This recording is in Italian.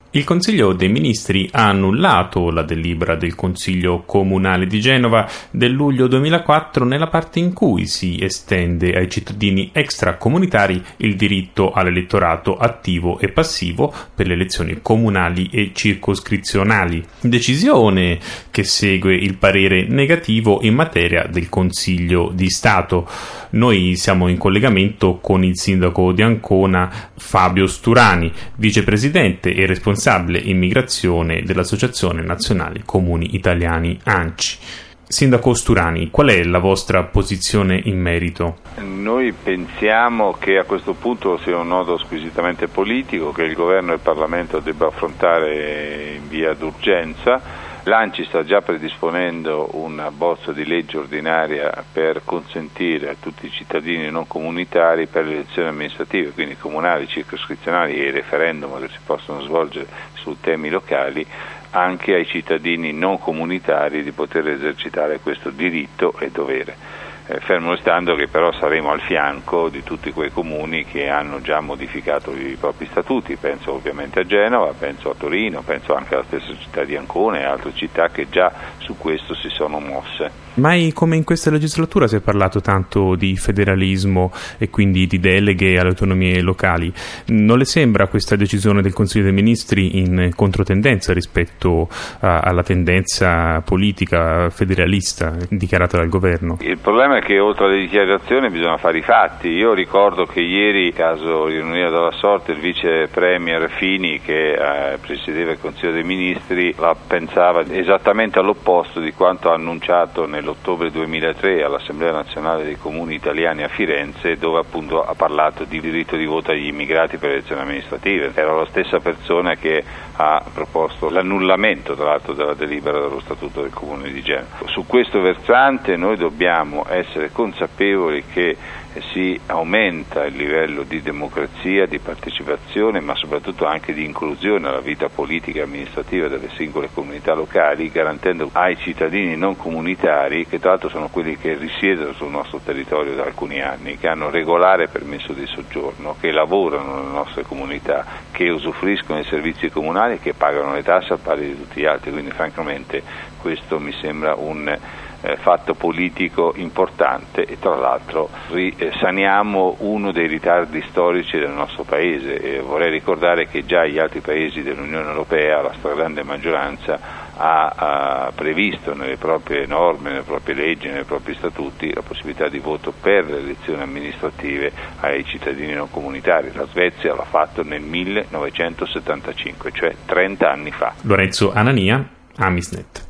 Il Consiglio dei Ministri ha annullato la delibera del Consiglio Comunale di Genova del luglio 2004 nella parte in cui si estende ai cittadini extracomunitari il diritto all'elettorato attivo e passivo per le elezioni comunali e circoscrizionali. Decisione che segue il parere negativo in materia del Consiglio di Stato. Noi siamo in collegamento con il sindaco di Ancona, Fabio Sturani, vicepresidente e responsabile immigrazione dell'Associazione Nazionale Comuni Italiani ANCI. Sindaco Sturani, qual è la vostra posizione in merito? Noi pensiamo che a questo punto sia un nodo squisitamente politico che il Governo e il Parlamento debba affrontare in via d'urgenza. L'ANCI sta già predisponendo una bozza di legge ordinaria per consentire a tutti i cittadini non comunitari per le elezioni amministrative, quindi comunali, circoscrizionali e referendum che si possono svolgere su temi locali, anche ai cittadini non comunitari di poter esercitare questo diritto e dovere. Fermo restando che però saremo al fianco di tutti quei comuni che hanno già modificato i propri statuti, penso ovviamente a Genova, penso a Torino, penso anche alla stessa città di Ancona e altre città che già su questo si sono mosse. Mai come in questa legislatura si è parlato tanto di federalismo e quindi di deleghe alle autonomie locali. Non le sembra questa decisione del Consiglio dei Ministri in controtendenza rispetto alla tendenza politica federalista dichiarata dal governo? Il problema è che oltre alle dichiarazioni bisogna fare i fatti. Io ricordo che ieri, caso ironia della sorte, il vice premier Fini, che presiedeva il Consiglio dei Ministri, la pensava esattamente all'opposto di quanto ha annunciato nell'ottobre 2003 all'Assemblea Nazionale dei Comuni Italiani a Firenze, dove appunto ha parlato di diritto di voto agli immigrati per le elezioni amministrative. Era la stessa persona che ha proposto l'annullamento tra l'altro della delibera dello Statuto del Comune di Genova. Su questo versante noi dobbiamo essere consapevoli che si aumenta il livello di democrazia, di partecipazione, ma soprattutto anche di inclusione alla vita politica e amministrativa delle singole comunità locali, garantendo ai cittadini non comunitari, che tra l'altro sono quelli che risiedono sul nostro territorio da alcuni anni, che hanno regolare permesso di soggiorno, che lavorano nelle nostre comunità, che usufruiscono dei servizi comunali e che pagano le tasse al pari di tutti gli altri. Quindi francamente questo mi sembra un fatto politico importante e tra l'altro saniamo uno dei ritardi storici del nostro Paese. Vorrei ricordare che già gli altri paesi dell'Unione Europea, la stragrande maggioranza, ha previsto nelle proprie norme, nelle proprie leggi, nei propri statuti la possibilità di voto per le elezioni amministrative ai cittadini non comunitari. La Svezia l'ha fatto nel 1975, cioè 30 anni fa. Lorenzo Anania, Amisnet.